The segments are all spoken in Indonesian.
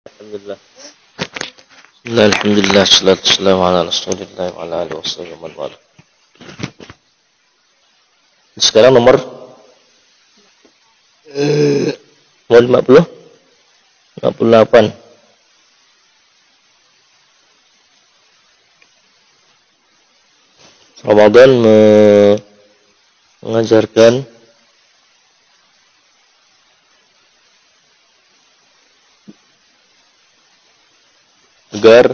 Alhamdulillah. Bismillah, alhamdulillah, salatu wassalamu ala rasulillah wa ala alihi wasallam wa wala. Sekarang nomor 50, 58. Ramadan mengajarkan agar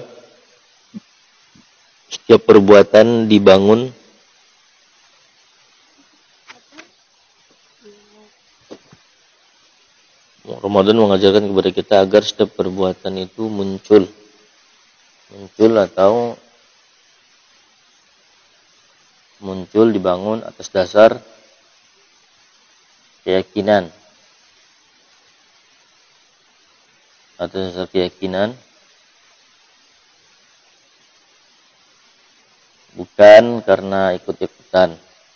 setiap perbuatan dibangun Ramadan mengajarkan kepada kita agar setiap perbuatan itu muncul atau dibangun atas dasar keyakinan. Bukan karena ikut-ikutan.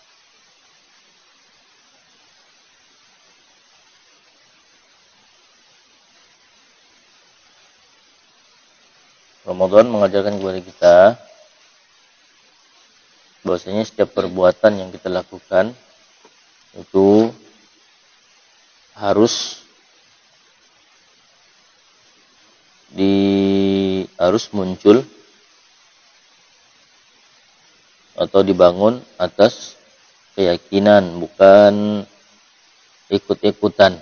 Ramadan mengajarkan kepada kita bahwasanya setiap perbuatan yang kita lakukan itu harus muncul atau dibangun atas keyakinan, bukan ikut-ikutan.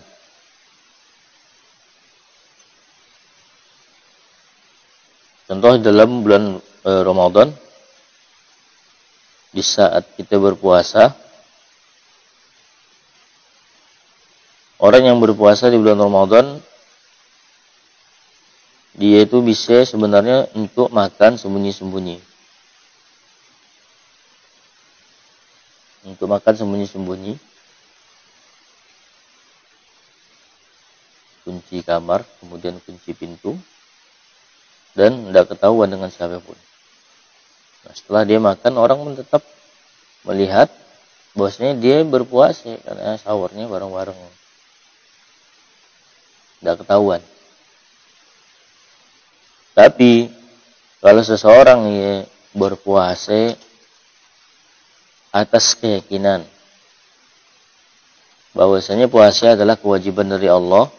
Contoh dalam bulan Ramadan, di saat kita berpuasa, orang yang berpuasa di bulan Ramadan, dia itu bisa sebenarnya untuk makan sembunyi-sembunyi. Kunci kamar, kemudian kunci pintu, dan tidak ketahuan dengan siapapun. Nah, setelah dia makan, orang pun tetap melihat bahwasanya dia berpuasa karena sahurnya bareng-bareng. Tidak ketahuan. Tapi kalau seseorang berpuasa atas keyakinan bahwasanya puasa adalah kewajiban dari Allah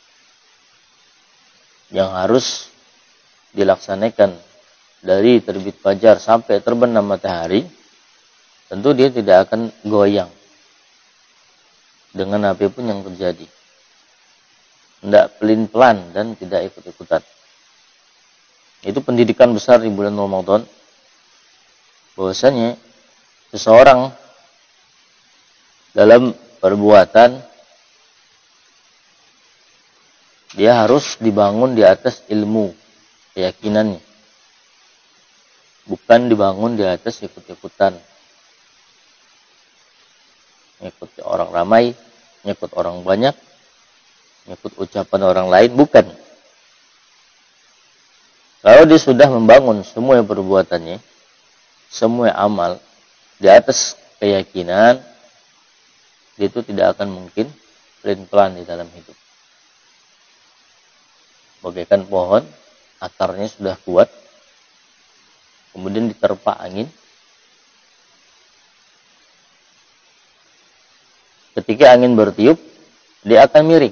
yang harus dilaksanakan dari terbit fajar sampai terbenam matahari, tentu dia tidak akan goyang dengan apapun yang terjadi. Tidak pelin-pelan dan tidak ikut-ikutan. Itu pendidikan besar di bulan Ramadan, bahwasanya seseorang dalam perbuatan dia harus dibangun di atas ilmu keyakinannya, bukan dibangun di atas ikut-ikutan, ngikut orang ramai, ngikut orang banyak, ngikut ucapan orang lain, bukan. Kalau dia sudah membangun semua perbuatannya, semua amal di atas keyakinan, dia itu tidak akan mungkin pelin-pelan di dalam hidup. Bagaikan pohon, akarnya sudah kuat, kemudian diterpa angin. Ketika angin bertiup, dia akan miring.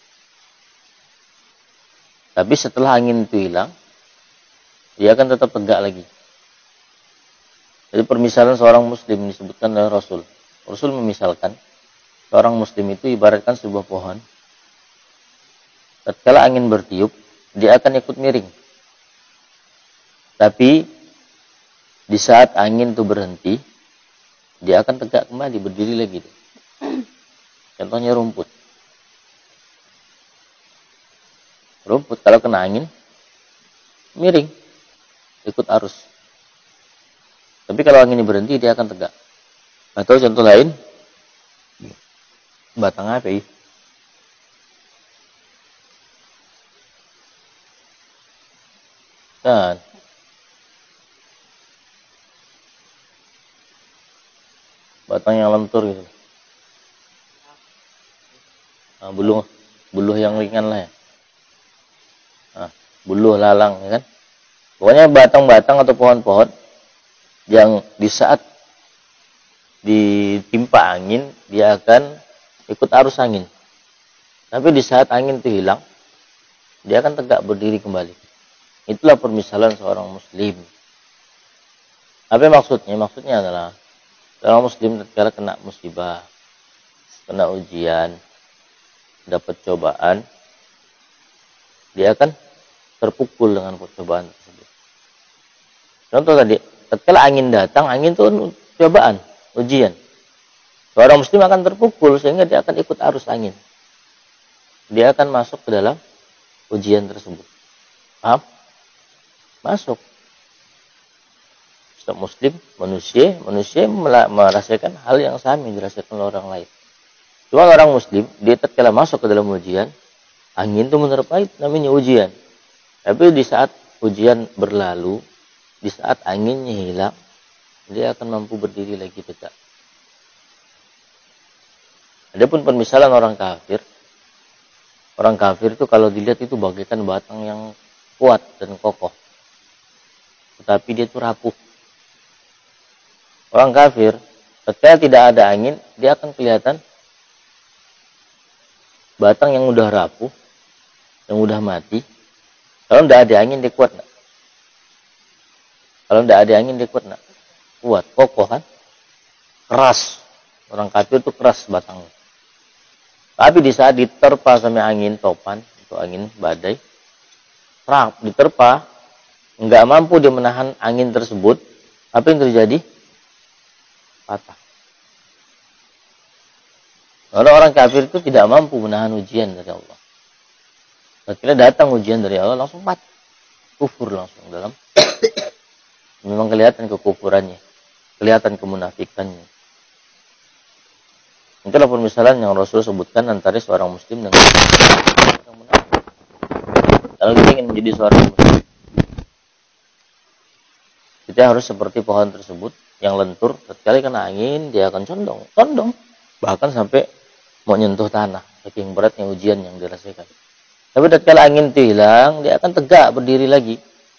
Tapi setelah angin itu hilang, dia akan tetap tegak lagi. Jadi permisalan seorang muslim disebutkan oleh Rasul. Rasul memisalkan seorang muslim itu ibaratkan sebuah pohon. Tatkala angin bertiup, dia akan ikut miring. Tapi di saat angin itu berhenti, dia akan tegak kembali, berdiri lagi. Contohnya rumput. Rumput kalau kena angin, miring, ikut arus. Tapi kalau anginnya berhenti, dia akan tegak. Atau contoh lain, batang api. Dan batang yang lentur gitu. Nah, buluh yang ringan lah ya. Nah, buluh, lalang, ya kan? Pokoknya batang-batang atau pohon-pohon yang di saat ditimpa angin, dia akan ikut arus angin. Tapi di saat angin itu hilang, dia akan tegak berdiri kembali. Itulah permisalan seorang muslim. Apa maksudnya? Maksudnya adalah seorang muslim tatkala kena musibah, kena ujian, dapat cobaan, dia akan terpukul dengan percobaan tersebut. Contoh tadi, tatkala angin datang, angin itu cobaan, ujian. Seorang muslim akan terpukul sehingga dia akan ikut arus angin. Dia akan masuk ke dalam ujian tersebut. Paham? Masuk. Setiap muslim, manusia merasakan hal yang sama yang dirasakan oleh orang lain. Cuma orang muslim, dia tatkala masuk ke dalam ujian, angin itu menerpa, itu namanya ujian. Tapi di saat ujian berlalu, di saat anginnya hilang, dia akan mampu berdiri lagi tegak. Adapun permisalan orang kafir itu kalau dilihat itu bagaikan batang yang kuat dan kokoh. Tetapi dia itu rapuh. Orang kafir, ketika tidak ada angin, dia akan kelihatan batang yang udah rapuh, yang udah mati. Kalau tidak ada angin, dia kuat nggak? Kalau tidak ada angin, dia kuat nggak? Kuat, kokoh kan? Keras. Orang kafir itu keras batangnya. Tapi di saat diterpa sama angin topan, itu angin badai, diterpa, nggak mampu dia menahan angin tersebut, apa yang terjadi? Patah. Orang kafir itu tidak mampu menahan ujian dari Allah. Ketika datang ujian dari Allah, langsung mati. Kufur langsung dalam. Memang kelihatan kekufurannya. Kelihatan kemunafikannya. Itulah permisalan yang Rasul sebutkan antara seorang muslim dengan orang munafik. Kalau kita ingin menjadi seorang muslim, kita harus seperti pohon tersebut yang lentur, sekali kena angin dia akan condong, bahkan sampai mau nyentuh tanah. Saking beratnya ujian yang dirasakan. Tapi tatkala angin itu hilang, dia akan tegak berdiri lagi.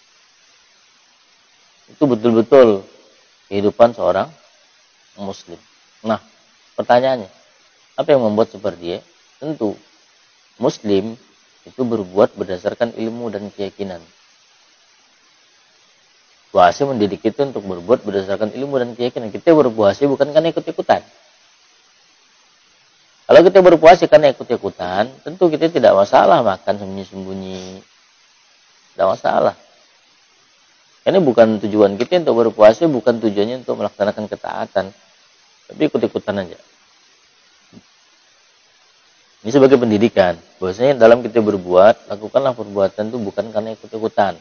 Itu betul-betul kehidupan seorang muslim. Nah, pertanyaannya, apa yang membuat seperti dia? Tentu muslim itu berbuat berdasarkan ilmu dan keyakinan. Puasa mendidik kita untuk berbuat berdasarkan ilmu dan keyakinan. Kita berpuasa bukan karena ikut-ikutan. Kalau kita berpuasa karena ikut-ikutan, tentu kita tidak masalah makan sembunyi-sembunyi. Tidak masalah. Ini bukan tujuan kita untuk berpuasa, bukan tujuannya untuk melaksanakan ketaatan. Tapi ikut-ikutan aja. Ini sebagai pendidikan. Bahwasanya dalam kita berbuat, lakukanlah perbuatan itu bukan karena ikut-ikutan.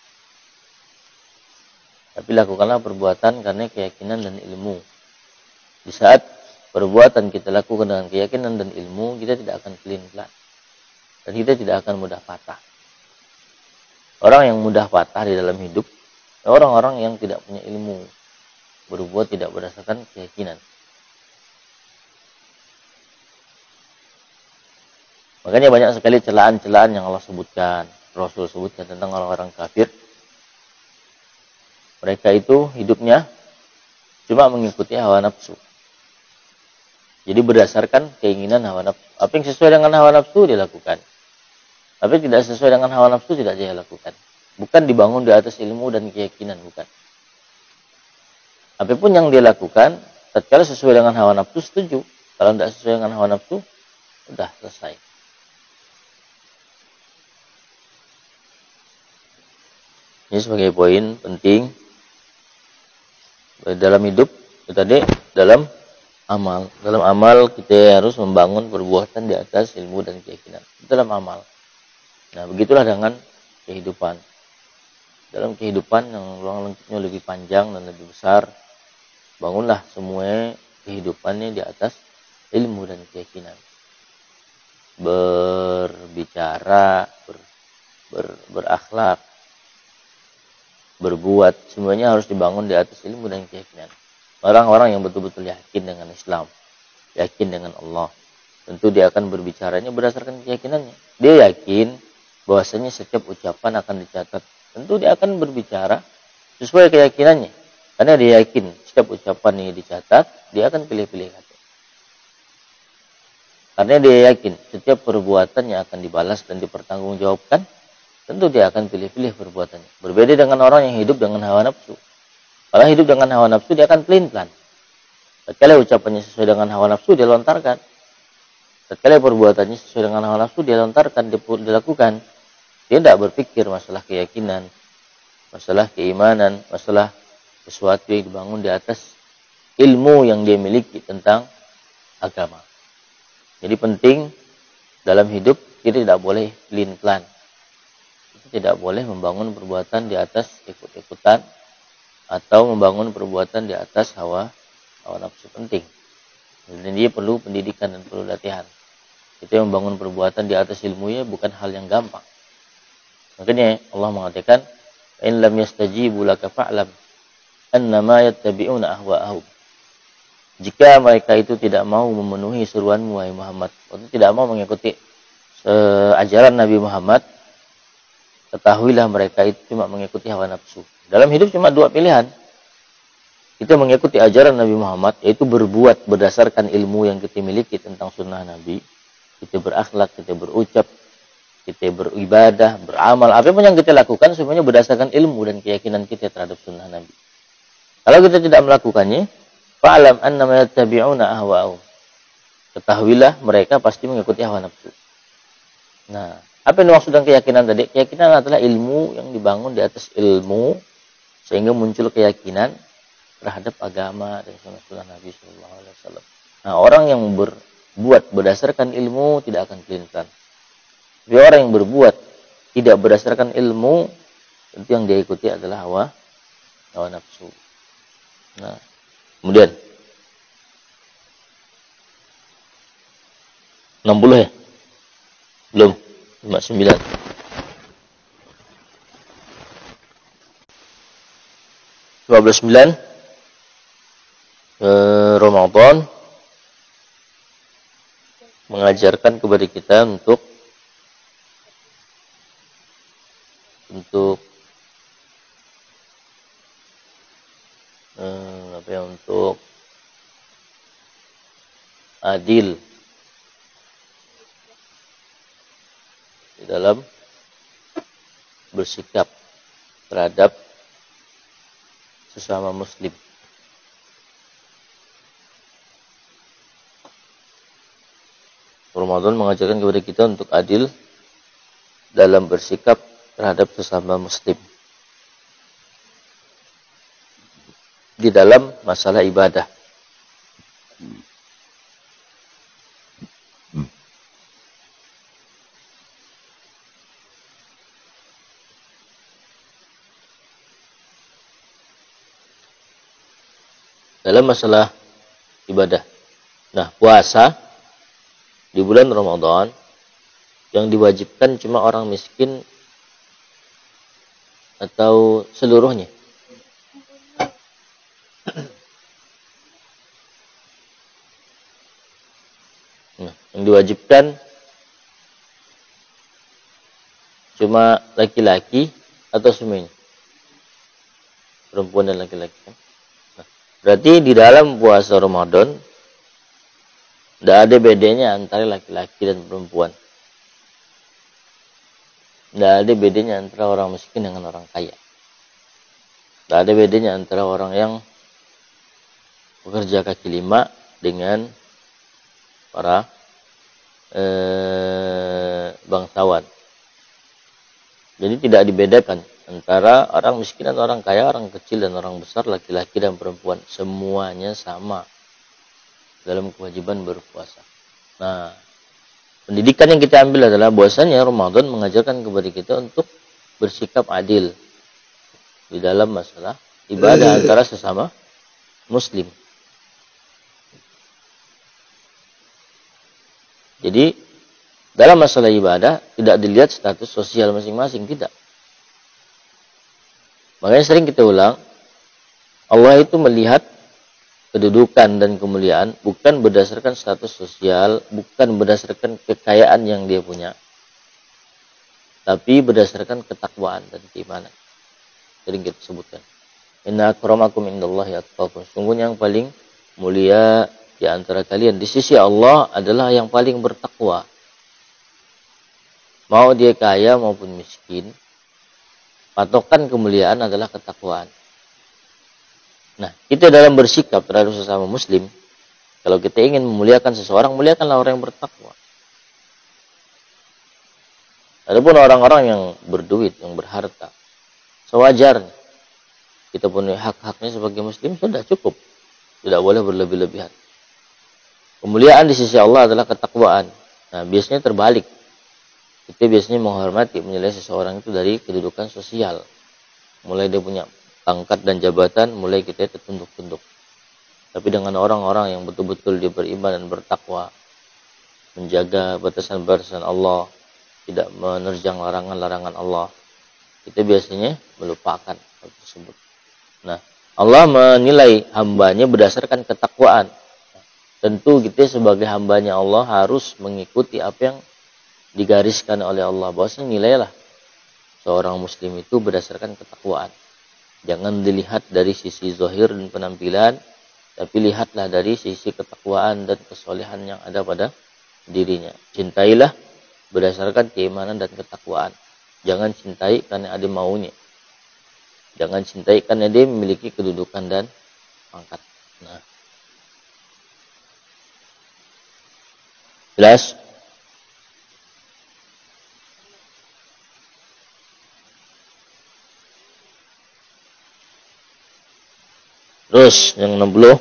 Tapi lakukanlah perbuatan karena keyakinan dan ilmu. Di saat perbuatan kita lakukan dengan keyakinan dan ilmu, kita tidak akan pelin-pelan. Dan kita tidak akan mudah patah. Orang yang mudah patah di dalam hidup, orang-orang yang tidak punya ilmu. Berbuat tidak berdasarkan keyakinan. Makanya banyak sekali celaan-celaan yang Allah sebutkan. Rasul sebutkan tentang orang-orang kafir. Mereka itu hidupnya cuma mengikuti hawa nafsu. Jadi berdasarkan keinginan hawa nafsu. Apa yang sesuai dengan hawa nafsu dilakukan. Tapi tidak sesuai dengan hawa nafsu tidak dia lakukan. Bukan dibangun di atas ilmu dan keyakinan, bukan. Apapun yang dia lakukan, tatkala sesuai dengan hawa nafsu setuju. Kalau tidak sesuai dengan hawa nafsu, sudah selesai. Ini sebagai poin penting dalam hidup, tadi dalam amal. Dalam amal kita harus membangun perbuatan di atas ilmu dan keyakinan. Dalam amal. Nah, begitulah dengan kehidupan. Dalam kehidupan yang ruang lingkupnya lebih panjang dan lebih besar, bangunlah semua kehidupannya di atas ilmu dan keyakinan. Berbicara, berakhlak, berbuat, semuanya harus dibangun di atas ilmu dan keyakinan. Orang-orang yang betul-betul yakin dengan Islam, yakin dengan Allah, tentu dia akan berbicaranya berdasarkan keyakinannya. Dia yakin bahwasanya setiap ucapan akan dicatat. Tentu dia akan berbicara sesuai keyakinannya. Karena dia yakin setiap ucapan yang dicatat, dia akan pilih-pilih kata. Karena dia yakin setiap perbuatan yang akan dibalas dan dipertanggungjawabkan, tentu dia akan pilih-pilih perbuatannya. Berbeda dengan orang yang hidup dengan hawa nafsu. Kalau hidup dengan hawa nafsu, dia akan pelin-pelan. Tatkala ucapannya sesuai dengan hawa nafsu, dia lontarkan. Tatkala perbuatannya sesuai dengan hawa nafsu, dia lontarkan, dilakukan. Dia tidak berpikir masalah keyakinan, masalah keimanan, masalah sesuatu yang dibangun di atas ilmu yang dia miliki tentang agama. Jadi penting dalam hidup kita tidak boleh pelin-pelan. Kita tidak boleh membangun perbuatan di atas ikut-ikutan atau membangun perbuatan di atas hawa nafsu. Penting. Dan dia perlu pendidikan dan perlu latihan. Kita membangun perbuatan di atas ilmunya bukan hal yang gampang. Makanya Allah mengatakan, "In lam yastajibu laka fa'lam annama yattabi'una ahwa'ahum." Jika mereka itu tidak mau memenuhi seruanmu wahai Muhammad, atau tidak mau mengikuti ajaran Nabi Muhammad, ketahuilah mereka itu cuma mengikuti hawa nafsu. Dalam hidup cuma dua pilihan. Kita mengikuti ajaran Nabi Muhammad, yaitu berbuat berdasarkan ilmu yang kita miliki tentang sunnah Nabi. Kita berakhlak, kita berucap, kita beribadah, beramal. Apapun yang kita lakukan semuanya berdasarkan ilmu dan keyakinan kita terhadap sunnah Nabi. Kalau kita tidak melakukannya, fa'alam annama yattabi'una ahwa'ahum. Ketahuilah mereka pasti mengikuti hawa nafsu. Nah, apa yang dimaksud dengan keyakinan tadi? Keyakinan adalah ilmu yang dibangun di atas ilmu sehingga muncul keyakinan terhadap agama dan sunnah Nabi Sallallahu Alaihi Wasallam. Nah, orang yang berbuat berdasarkan ilmu tidak akan pelin-pelan. Tapi orang yang berbuat tidak berdasarkan ilmu, tentu yang dia ikuti adalah hawa nafsu. Nah, kemudian 60 ya? Belum. 59. 59 Ramadan mengajarkan kepada kita untuk untuk adil di dalam bersikap terhadap sesama muslim. Ramadan mengajarkan kepada kita untuk adil dalam bersikap terhadap sesama muslim di dalam masalah ibadah. Dalam masalah ibadah. Nah, puasa di bulan Ramadan yang diwajibkan cuma orang miskin atau seluruhnya? Nah, yang diwajibkan cuma laki-laki atau semuanya? Perempuan dan laki-laki. Nah, berarti di dalam puasa Ramadan tidak ada bedanya antara laki-laki dan perempuan. Tidak ada bedanya antara orang miskin dengan orang kaya. Tidak ada bedanya antara orang yang bekerja kaki lima dengan para bangsawan. Jadi tidak dibedakan antara orang miskin dan orang kaya, orang kecil dan orang besar, laki-laki dan perempuan. Semuanya sama dalam kewajiban berpuasa. Nah, pendidikan yang kita ambil adalah bahwasanya Ramadan mengajarkan kepada kita untuk bersikap adil di dalam masalah ibadah antara sesama muslim. Jadi dalam masalah ibadah tidak dilihat status sosial masing-masing, tidak. Makanya sering kita ulang, Allah itu melihat kedudukan dan kemuliaan bukan berdasarkan status sosial, bukan berdasarkan kekayaan yang dia punya. tapi berdasarkan ketakwaan dan keimanan. Sering kita sebutkan. Inna akramakum indallahi atqakum. Sungguhnya yang paling mulia di antara kalian di sisi Allah adalah yang paling bertakwa. Mau dia kaya maupun miskin, patokan kemuliaan adalah ketakwaan. Nah, kita dalam bersikap terhadap sesama muslim, kalau kita ingin memuliakan seseorang, muliakanlah orang yang bertakwa. Adapun orang-orang yang berduit, yang berharta, sewajarnya kita punya hak-haknya sebagai muslim sudah cukup. Tidak boleh berlebih-lebihan. Kemuliaan di sisi Allah adalah ketakwaan. Nah, biasanya terbalik. Kita biasanya menghormati, menilai seseorang itu dari kedudukan sosial. Mulai dia punya pangkat dan jabatan, mulai kita tertunduk-tunduk. Tapi dengan orang-orang yang betul-betul dia beriman dan bertakwa, menjaga batasan-batasan Allah, tidak menerjang larangan-larangan Allah, kita biasanya melupakan hal tersebut. Nah, Allah menilai hambanya berdasarkan ketakwaan. Tentu kita sebagai hambanya Allah harus mengikuti apa yang digariskan oleh Allah. Bahwasanya nilailah seorang muslim itu berdasarkan ketakwaan. Jangan dilihat dari sisi zahir dan penampilan, tapi lihatlah dari sisi ketakwaan dan kesolehan yang ada pada dirinya. Cintailah berdasarkan keimanan dan ketakwaan. Jangan cintai karena ada maunya. Jangan cintai karena dia memiliki kedudukan dan pangkat. Nah, jelas? Terus yang 60.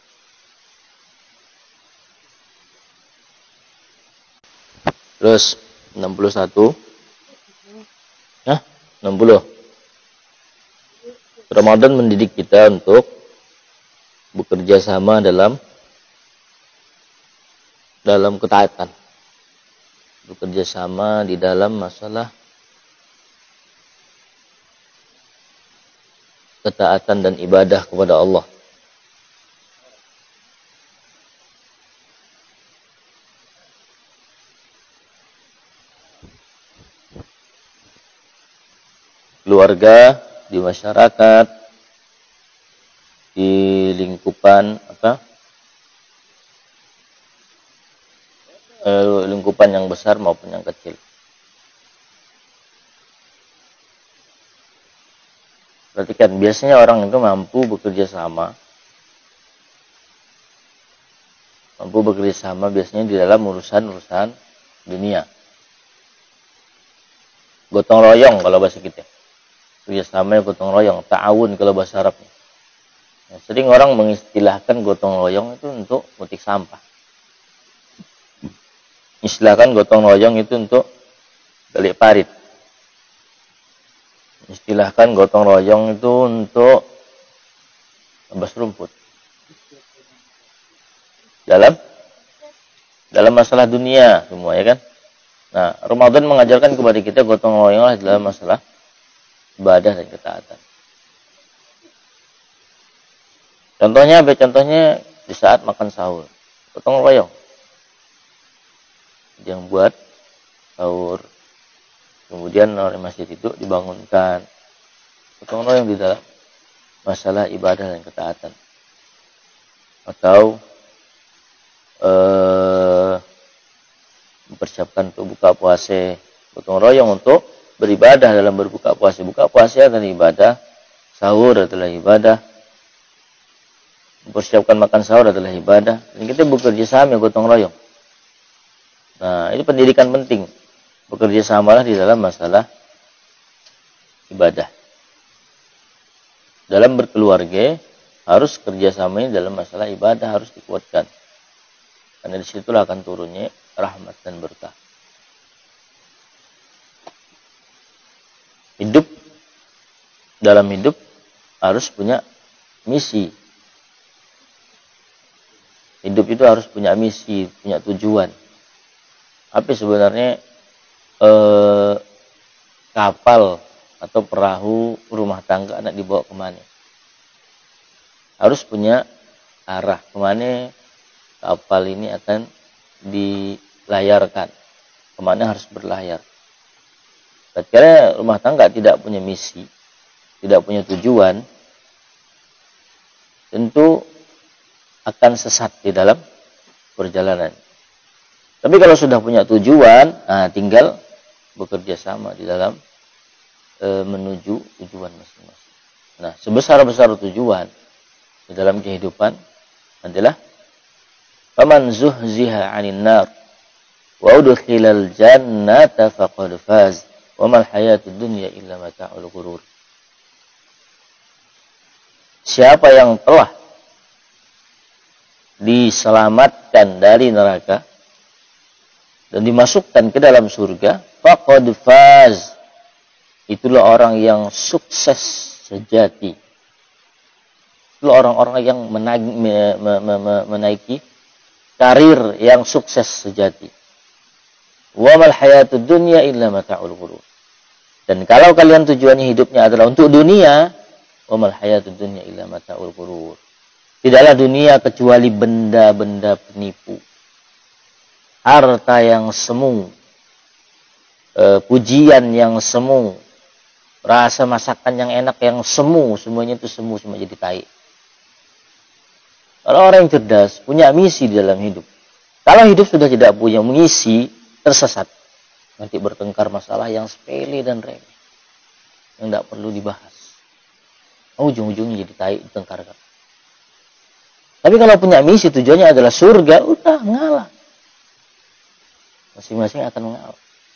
Terus 61. Hah? 60. Ramadan mendidik kita untuk bekerja sama dalam ketaatan. Bekerja sama di dalam masalah ketaatan dan ibadah kepada Allah. Keluarga, di masyarakat, di lingkupan lingkupan yang besar maupun yang kecil. Perhatikan, biasanya orang itu mampu bekerja sama biasanya di dalam urusan dunia. Gotong royong kalau bahasa kita. Kerjasama gotong royong, ta'awun kalau bahasa Arab. Nah, sering orang mengistilahkan gotong royong itu untuk metik sampah. Istilahkan gotong royong itu untuk balik parit. Istilahkan gotong royong itu untuk nebas rumput. Dalam masalah dunia semua, ya kan? Nah, Ramadan mengajarkan kepada kita gotong royong dalam masalah ibadah dan ketaatan. Contohnya apa? Contohnya di saat makan sahur. Gotong royong. Yang buat sahur. Kemudian orang masjid itu dibangunkan. Gotong royong di dalam masalah ibadah dan ketaatan. Atau mempersiapkan untuk buka puasa. Gotong royong untuk beribadah dalam berbuka puasa. Buka puasa adalah ibadah. Sahur adalah ibadah. Mempersiapkan makan sahur adalah ibadah. Dan kita bekerja sama gotong royong. Nah, ini pendidikan penting. Bekerja samalah di dalam masalah ibadah. Dalam berkeluarga harus kerjasamanya dalam masalah ibadah harus dikuatkan. Karena disitulah akan turunnya rahmat dan berkah. Dalam hidup harus punya misi. Hidup itu harus punya misi, punya tujuan. Apa sebenarnya kapal atau perahu rumah tangga anak dibawa kemana? Harus punya arah kemana kapal ini akan dilayarkan, kemana harus berlayar. Tatkala rumah tangga tidak punya misi, tidak punya tujuan, tentu akan sesat di dalam perjalanan. Tapi kalau sudah punya tujuan, tinggal bekerja sama di dalam menuju tujuan masing-masing. Nah, sebesar-besar tujuan di dalam kehidupan adalah faman zuhziha 'anil nar wa udkhilal jannata faqad faz wa mal hayatud dunya illa mata'ul ghurur. Siapa yang telah diselamatkan dari neraka dan dimasukkan ke dalam surga, faqad faz. Itulah orang yang sukses sejati. Itulah orang-orang yang menaiki karir yang sukses sejati. Wa mal hayatud dunya illa mata'ul ghurur. Dan kalau kalian tujuannya hidupnya adalah untuk dunia, wa mal hayatud dunya illa mata'ul ghurur. Tidaklah dunia kecuali benda-benda penipu. Harta yang semu, pujian yang semu, rasa masakan yang enak yang semu, semuanya itu semu, semua jadi tai. Kalau orang yang cerdas, punya misi di dalam hidup. Kalau hidup sudah tidak punya misi, tersesat. Nanti bertengkar masalah yang sepele dan remeh. Yang tidak perlu dibahas. Ujung-ujungnya jadi tai, ditengkarkan. Tapi kalau punya misi, tujuannya adalah surga, udah ngalah. Masing-masing akan mengalah.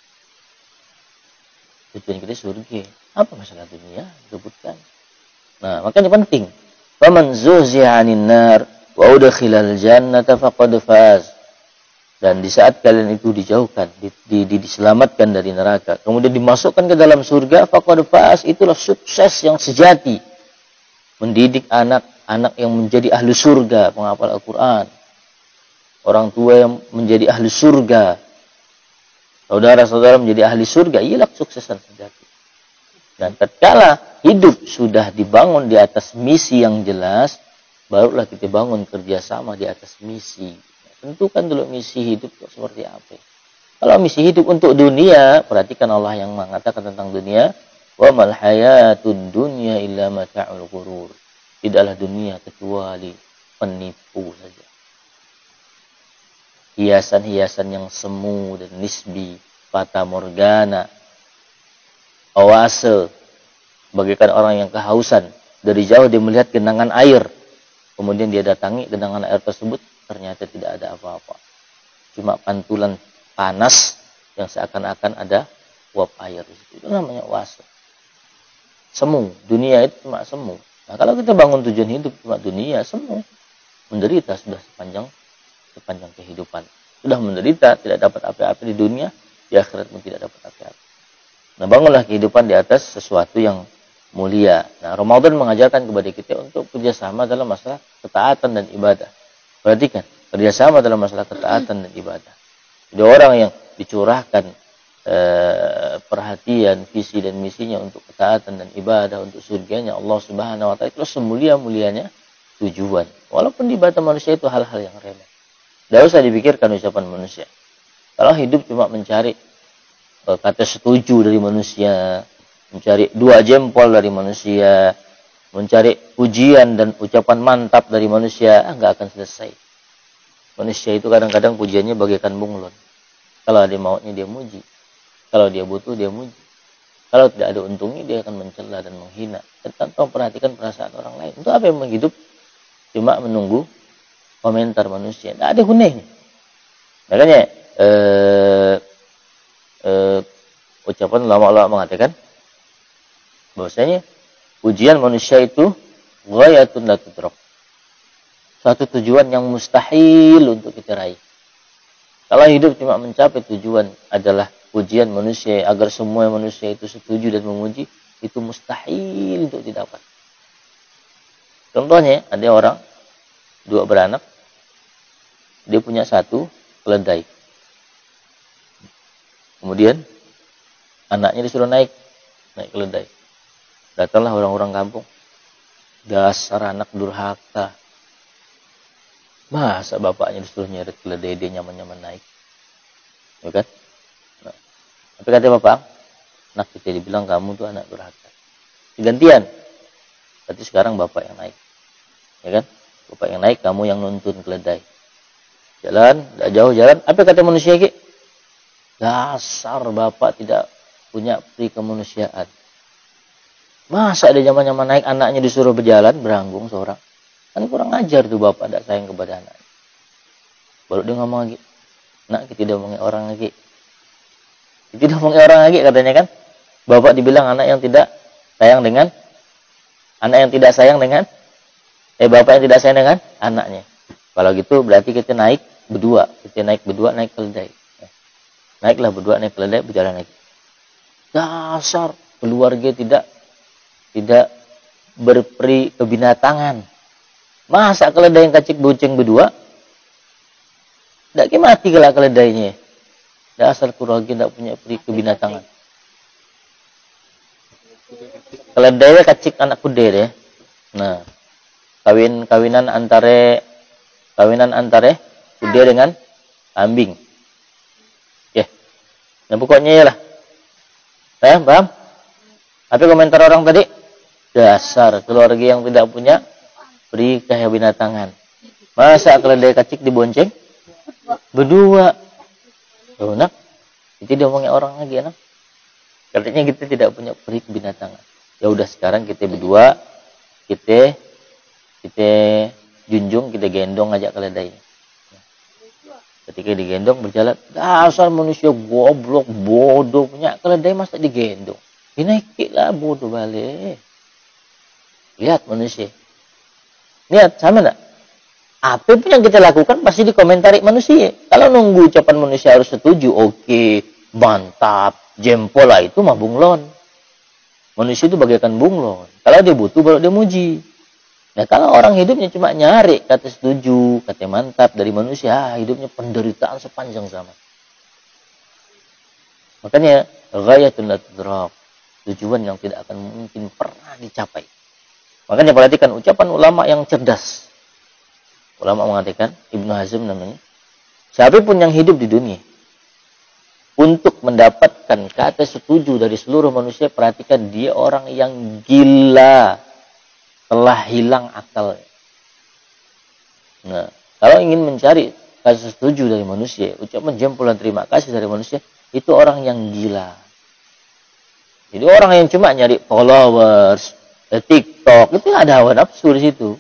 Tujuan kita surga. Apa masalah dunia? Sebutkan. Nah, makanya penting. Faman zuhziha 'anil nar wa udkhilal jannata faqad faz. Dan di saat kalian itu dijauhkan, diselamatkan dari neraka, kemudian dimasukkan ke dalam surga, faqad faz, itulah sukses yang sejati. Mendidik anak-anak yang menjadi ahli surga, penghafal Al-Qur'an. Orang tua yang menjadi ahli surga. Saudara-saudara menjadi ahli surga, ialah kesuksesan sejati. Dan tatkala hidup sudah dibangun di atas misi yang jelas, barulah kita bangun kerjasama di atas misi. Tentukan dulu misi hidup seperti apa. Kalau misi hidup untuk dunia, perhatikan Allah yang mengatakan tentang dunia, wa mal hayatud dunya illa mata'ul ghurur. Tidaklah dunia kecuali penipu saja. Hiasan-hiasan yang semu dan nisbi, fata morgana, oase, bagaikan orang yang kehausan. Dari jauh dia melihat genangan air. Kemudian dia datangi genangan air tersebut, ternyata tidak ada apa-apa. Cuma pantulan panas yang seakan-akan ada uap air. Itu namanya oase. Semu. Dunia itu cuma semu. Nah, kalau kita bangun tujuan hidup cuma dunia, semu. Menderita sudah sepanjang kehidupan. Sudah menderita, tidak dapat apa-apa di dunia, di akhirat pun tidak dapat apa-apa. Nah, bangunlah kehidupan di atas sesuatu yang mulia. Nah, Ramadan mengajarkan kepada kita untuk kerjasama dalam masalah ketaatan dan ibadah. Perhatikan, kerjasama dalam masalah ketaatan dan ibadah. Jadi orang yang dicurahkan perhatian, visi dan misinya untuk ketaatan dan ibadah, untuk surganya Allah Subhanahu wa taala, itu semulia-mulianya tujuan. Walaupun di mata manusia itu hal-hal yang remeh. Tidak usah dipikirkan ucapan manusia. Kalau hidup cuma mencari kata setuju dari manusia, mencari dua jempol dari manusia, mencari pujian dan ucapan mantap dari manusia, nggak akan selesai. Manusia itu kadang-kadang pujiannya bagaikan bunglon. Kalau ada maunya dia muji, kalau dia butuh dia muji. Kalau tidak ada untungnya dia akan mencela dan menghina. Tanpa memperhatikan perasaan orang lain. Untuk apa yang menghidup? Cuma menunggu komentar manusia. Tidak ada gunanya. Makanya ucapan ulama-ulama mengatakan bahwasanya pujian manusia itu ghayatun la tudrak. Suatu tujuan yang mustahil untuk kita raih. Kalau hidup cuma mencapai tujuan adalah pujian manusia agar semua manusia itu setuju dan memuji, itu mustahil untuk didapat. Contohnya ada orang dua beranak, dia punya satu keledai. Kemudian anaknya disuruh naik keledai. Datanglah orang-orang kampung. Dasar anak durhaka. Masa bapaknya disuruh nyeret keledai, dia nyaman-nyaman naik. Ya kan? Nah, tapi kata bapak, Nak kita dibilang kamu tuh anak durhaka. Gantian. Berarti sekarang bapak yang naik. Ya kan? Bapak yang naik, kamu yang nuntun keledai. Jalan, tidak jauh jalan. Apa kata manusia ki? Dasar bapak tidak punya pri kemanusiaan. Masa ada zaman-zaman naik anaknya disuruh berjalan, beranggung seorang. Kan kurang ajar tuh bapak tidak sayang kepada anak. Baru dia ngomong lagi. Nak, kita tidak ngomongin orang lagi. Kita tidak ngomongin orang lagi katanya kan. Bapak dibilang anak yang tidak sayang dengan bapak yang tidak sayang dengan anaknya. Kalau gitu berarti kita naik berdua, naik keledai. Naiklah berdua naik keledai, berjalan lagi. Dasar keluarga tidak berperi kebinatangan. Masa keledai yang kacik bucing berdua? Tidak mati kalau keledainya. Dasar keluarga tidak punya peri kebinatangan. Keledai kacik anak kuda ya. Nah, kawinan antara kuda dengan kambing. Ya. Nah, pokoknya ya lah. Paham? Apa komentar orang tadi? Dasar keluarga yang tidak punya peri kebinatangan. Masa keledai kacik dibonceng? Berdua. Tuh, nak. Itu dia ngomongin orang lagi, nak. Katanya kita tidak punya peri kebinatangan. Ya udah sekarang kita berdua, kita junjung, kita gendong aja keledai. Ketika digendong berjalan, dasar manusia goblok, bodoh punya keledai masa digendong. Dinaiklah bodoh balik. Lihat manusia. Lihat sama enggak? Apa pun yang kita lakukan pasti dikomentari manusia. Kalau nunggu ucapan manusia harus setuju, oke, mantap, jempol lah itu mah bunglon. Manusia itu bagaikan bunglon. Kalau dia butuh baru dia muji. Nah kalau orang hidupnya cuma nyari kata setuju, kata mantap dari manusia, hidupnya penderitaan sepanjang zaman. Makanya ghayatul la tudrak, tujuan yang tidak akan mungkin pernah dicapai. Makanya perhatikan ucapan ulama yang cerdas. Ulama mengatakan, Ibnu Hazm namanya, siapapun yang hidup di dunia untuk mendapatkan kata setuju dari seluruh manusia, perhatikan dia orang yang gila, telah hilang akal. Nah, kalau ingin mencari kata setuju dari manusia, ucapan jempol dan terima kasih dari manusia, itu orang yang gila. Jadi orang yang cuma nyari followers, TikTok, itu ada hawa nafsu di situ.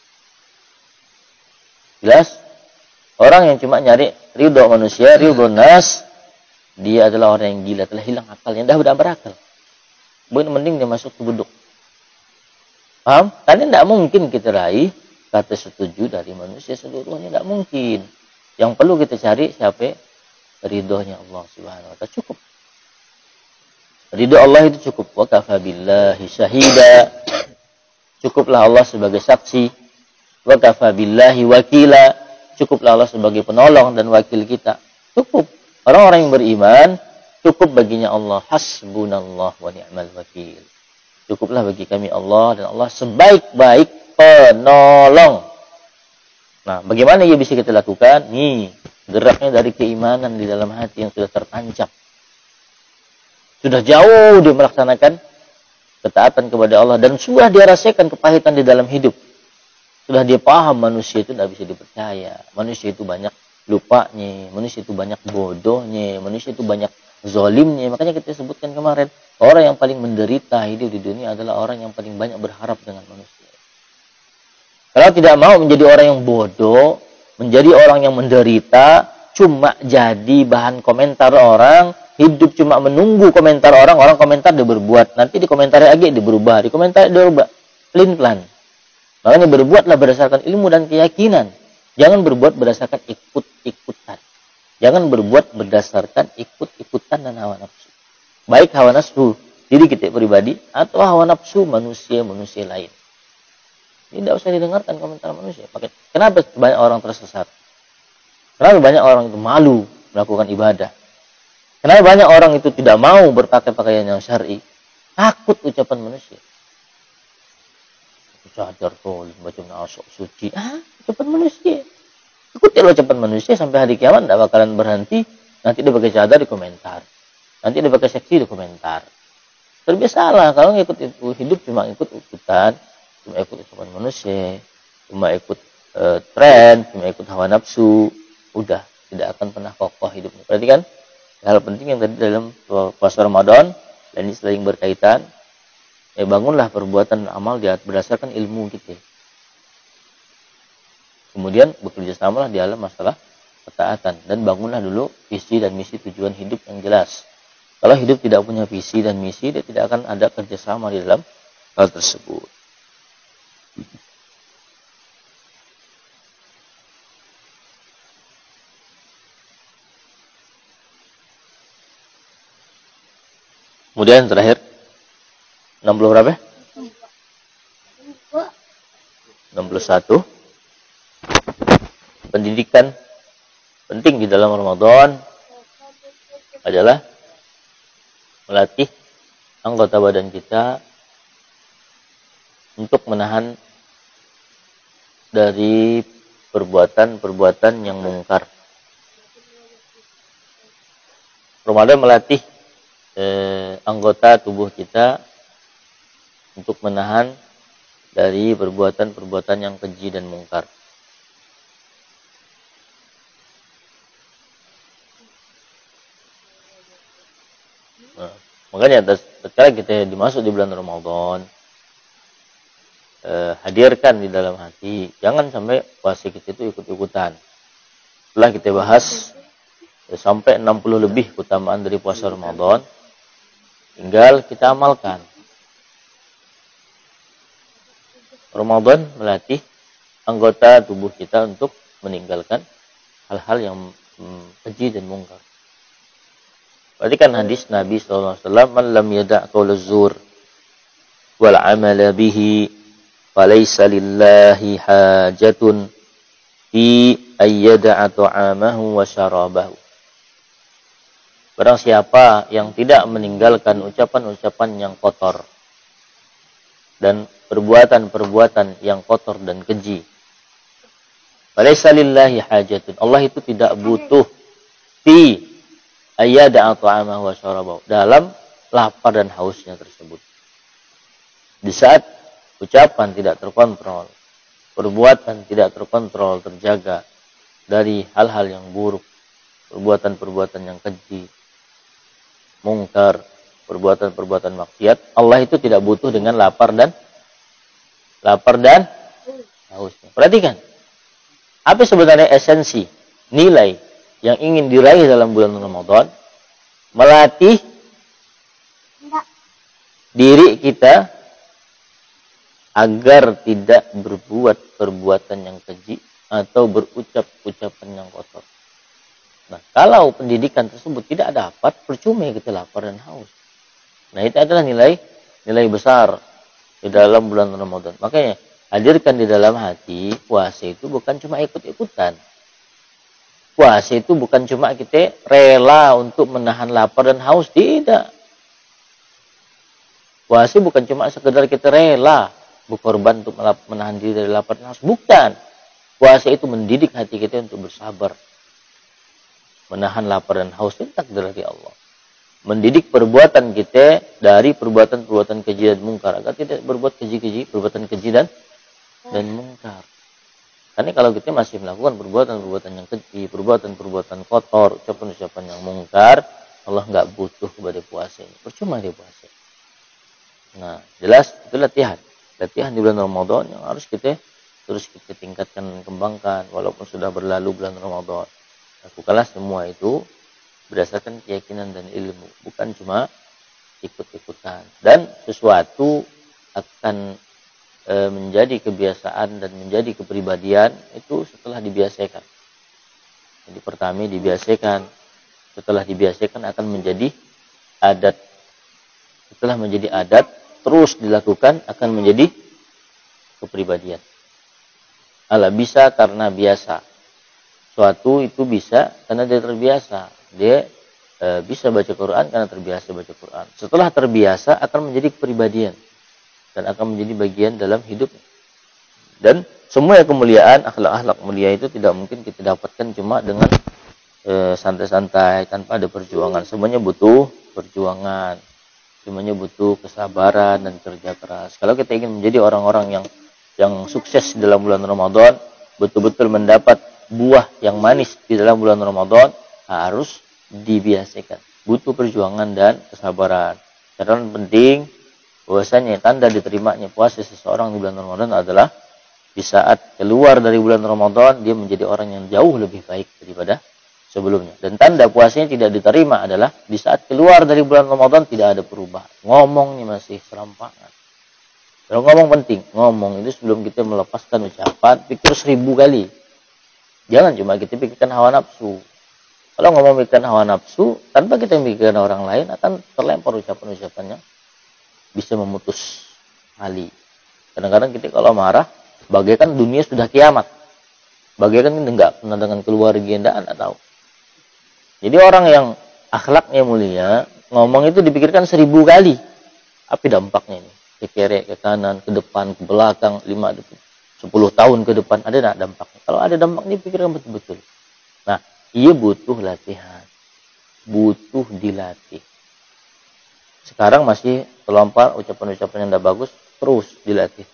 Jelas? Orang yang cuma nyari ridho manusia, ridho nas, dia adalah orang yang gila, telah hilang akalnya, dah berakal. Mending dia masuk ke beduk. Paham? Karena tidak mungkin kita raih kata setuju dari manusia seluruhnya, tidak mungkin. Yang perlu kita cari siapa? Ridhonya Allah Subhanahu wa ta'ala. Cukup. Ridho Allah itu cukup. Wa kafa billahi syahida. Cukuplah Allah sebagai saksi. Wa kafa billahi wakila. Cukuplah Allah sebagai penolong dan wakil kita. Cukup. Orang-orang yang beriman, cukup baginya Allah. Hasbunallah wa ni'mal wakil. Cukuplah bagi kami Allah, dan Allah sebaik-baik penolong. Nah, bagaimana ia bisa kita lakukan? Nih, geraknya dari keimanan di dalam hati yang sudah tertancap. Sudah jauh dia melaksanakan ketaatan kepada Allah, dan sudah dia rasakan kepahitan di dalam hidup. Sudah dia paham manusia itu tidak bisa dipercaya. Manusia itu banyak lupanya, manusia itu banyak bodohnya, manusia itu banyak zalimnya. Makanya kita sebutkan kemarin, orang yang paling menderita hidup di dunia adalah orang yang paling banyak berharap dengan manusia. Kalau tidak mau menjadi orang yang bodoh, menjadi orang yang menderita, cuma jadi bahan komentar orang, hidup cuma menunggu komentar orang, orang komentar dia berbuat, nanti di komentar lagi dia berubah, di komentar dia berubah, pelin-pelan. Makanya berbuatlah berdasarkan ilmu dan keyakinan. Jangan berbuat berdasarkan ikut-ikutan. Jangan berbuat berdasarkan ikut-ikutan dan hawa nafsu. Baik hawa nafsu diri kita pribadi atau hawa nafsu manusia-manusia lain. Ini tidak usah didengarkan komentar manusia. Kenapa banyak orang tersesat? Kenapa banyak orang itu malu melakukan ibadah? Kenapa banyak orang itu tidak mau berpakai pakaian yang syar'i? Takut ucapan manusia. Cadar tolim, baca nasok suci. Ucapan manusia. Ikuti ucapan manusia sampai hari kiamat tidak bakalan berhenti. Nanti dia pakai cadar di komentar. Nanti dia pakai seksi di komentar. Terbiasalah kalau ngikut itu hidup cuma ikut ikutan, cuma ikut ucapan manusia, cuma ikut tren, cuma ikut hawa nafsu, udah tidak akan pernah kokoh hidupnya. Berarti kan hal penting yang tadi dalam puasa Ramadan dan ini saling berkaitan. Bangunlah perbuatan amal berdasarkan ilmu kita. Kemudian bekerja samalah di dalam masalah ketaatan dan bangunlah dulu visi dan misi tujuan hidup yang jelas. Kalau hidup tidak punya visi dan misi, dia tidak akan ada kerjasama di dalam hal tersebut. Kemudian terakhir, 60 berapa? 61. Pendidikan penting di dalam Ramadan adalah melatih anggota badan kita untuk menahan dari perbuatan-perbuatan yang mungkar. Ramadan melatih anggota tubuh kita untuk menahan dari perbuatan-perbuatan yang keji dan mungkar. Nah, makanya setelah kita dimasuk di bulan Ramadan, hadirkan di dalam hati, jangan sampai puasa kita itu ikut-ikutan. Setelah kita bahas sampai 60 lebih keutamaan dari puasa Ramadan, tinggal kita amalkan. Ramadan melatih anggota tubuh kita untuk meninggalkan hal-hal yang keji dan mungkar. Berarti kan hadis Nabi SAW, "Man lam yada' qaula zur wal 'amala bihi, falaysa lillahi hajatun fi ayyada'a ta'amahu wa syarabahu." Barang siapa yang tidak meninggalkan ucapan-ucapan yang kotor dan perbuatan-perbuatan yang kotor dan keji, falaysa lillahi hajatun, Allah itu tidak butuh fi ayyada'a ta'amahu wa syarabahu, dalam lapar dan hausnya tersebut. Di saat ucapan tidak terkontrol, perbuatan tidak terkontrol, terjaga dari hal-hal yang buruk, perbuatan-perbuatan yang keji, mungkar, perbuatan-perbuatan maksiat, Allah itu tidak butuh dengan lapar dan hausnya. Perhatikan, apa sebenarnya esensi, nilai yang ingin diraih dalam bulan Ramadan? Melatih diri kita agar tidak berbuat perbuatan yang keji atau berucap ucapan yang kotor. Nah, kalau pendidikan tersebut tidak dapat, percuma kita lapar dan haus. Nah, itu adalah nilai besar di dalam bulan Ramadan. Makanya hadirkan di dalam hati, puasa itu bukan cuma ikut-ikutan. Puasa itu bukan cuma kita rela untuk menahan lapar dan haus, tidak. Puasa bukan cuma sekedar kita rela berkorban untuk menahan diri dari lapar dan haus, bukan. Puasa itu mendidik hati kita untuk bersabar. Menahan lapar dan haus itu takdir dari Allah. Mendidik perbuatan kita dari perbuatan-perbuatan keji dan mungkar agar tidak berbuat keji-keji, perbuatan keji dan mungkar. Karena kalau kita masih melakukan perbuatan-perbuatan yang keji, perbuatan-perbuatan kotor, ucapan-ucapan yang mungkar, Allah nggak butuh kepada puasa ini. Percuma dia puasa. Nah, jelas itu latihan. Latihan di bulan Ramadan yang harus kita terus kita tingkatkan dan kembangkan walaupun sudah berlalu bulan Ramadan. Lakukanlah semua itu berdasarkan keyakinan dan ilmu, bukan cuma ikut-ikutan. Dan sesuatu akan menjadi kebiasaan dan menjadi kepribadian itu setelah dibiasakan. Jadi pertama dibiasakan, setelah dibiasakan akan menjadi adat. Setelah menjadi adat, terus dilakukan akan menjadi kepribadian. Alah, bisa karena biasa. Suatu itu bisa karena dia terbiasa. Dia bisa baca Quran karena terbiasa baca Quran. Setelah terbiasa akan menjadi kepribadian dan akan menjadi bagian dalam hidup. Dan semua kemuliaan, akhlak-akhlak mulia itu tidak mungkin kita dapatkan cuma dengan santai-santai tanpa ada perjuangan. Semuanya butuh perjuangan. Semuanya butuh kesabaran dan kerja keras. Kalau kita ingin menjadi orang-orang yang sukses dalam bulan Ramadan, betul-betul mendapat buah yang manis di dalam bulan Ramadan, harus dibiasakan. Butuh perjuangan dan kesabaran. Catatan penting, bahwasanya tanda diterimanya puasa seseorang di bulan Ramadan adalah di saat keluar dari bulan Ramadan, dia menjadi orang yang jauh lebih baik daripada sebelumnya. Dan tanda puasanya tidak diterima adalah di saat keluar dari bulan Ramadan tidak ada perubahan. Ngomongnya masih serampangan. Kalau ngomong penting, ngomong itu sebelum kita melepaskan ucapan, pikir 1000 kali. Jangan cuma kita pikirkan hawa nafsu. Kalau ngomong pikirkan hawa nafsu, tanpa kita memikirkan orang lain, akan terlempar ucapan-ucapannya. Bisa memutus tali. Kadang-kadang kita kalau marah, bagaikan dunia sudah kiamat. Bagaikan kita enggak pernah dengan keluarga, enggak tahu. Jadi orang yang akhlaknya mulia, ngomong itu dipikirkan 1000 kali. Apa dampaknya ini? Ke kiri, ke kanan, ke depan, ke belakang, 10 tahun ke depan. Ada enggak dampaknya? Kalau ada dampaknya, pikirkan betul-betul. Nah, ia butuh latihan. Butuh dilatih. Sekarang masih terlampar ucapan-ucapan yang tidak bagus, terus dilatih.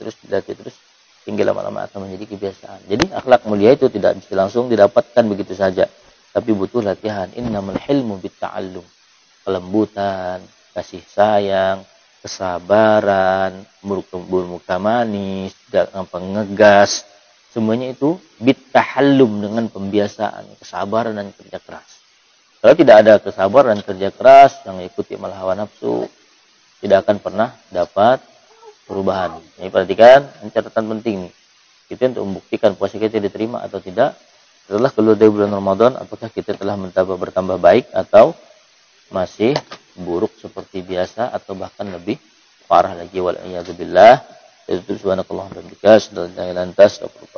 Hingga lama-lama akan menjadi kebiasaan. Jadi akhlak mulia itu tidak bisa langsung didapatkan begitu saja. Tapi butuh latihan. Innamal hilmu bitta'allum. Kelembutan, kasih sayang, kesabaran, bermuka manis, gampang ngegas. Semuanya itu bitta'allum dengan pembiasaan, kesabaran dan kerja keras. Kalau tidak ada kesabaran dan kerja keras, yang ikuti malah hawa nafsu, tidak akan pernah dapat perubahan. Jadi perhatikan, catatan penting nih. Kita untuk membuktikan puasa kita diterima atau tidak, setelah keluar dari bulan Ramadan, apakah kita telah bertambah baik atau masih buruk seperti biasa atau bahkan lebih parah lagi. Wal'iyadzubillah. Itu subhanakallah dan bikas dan lantas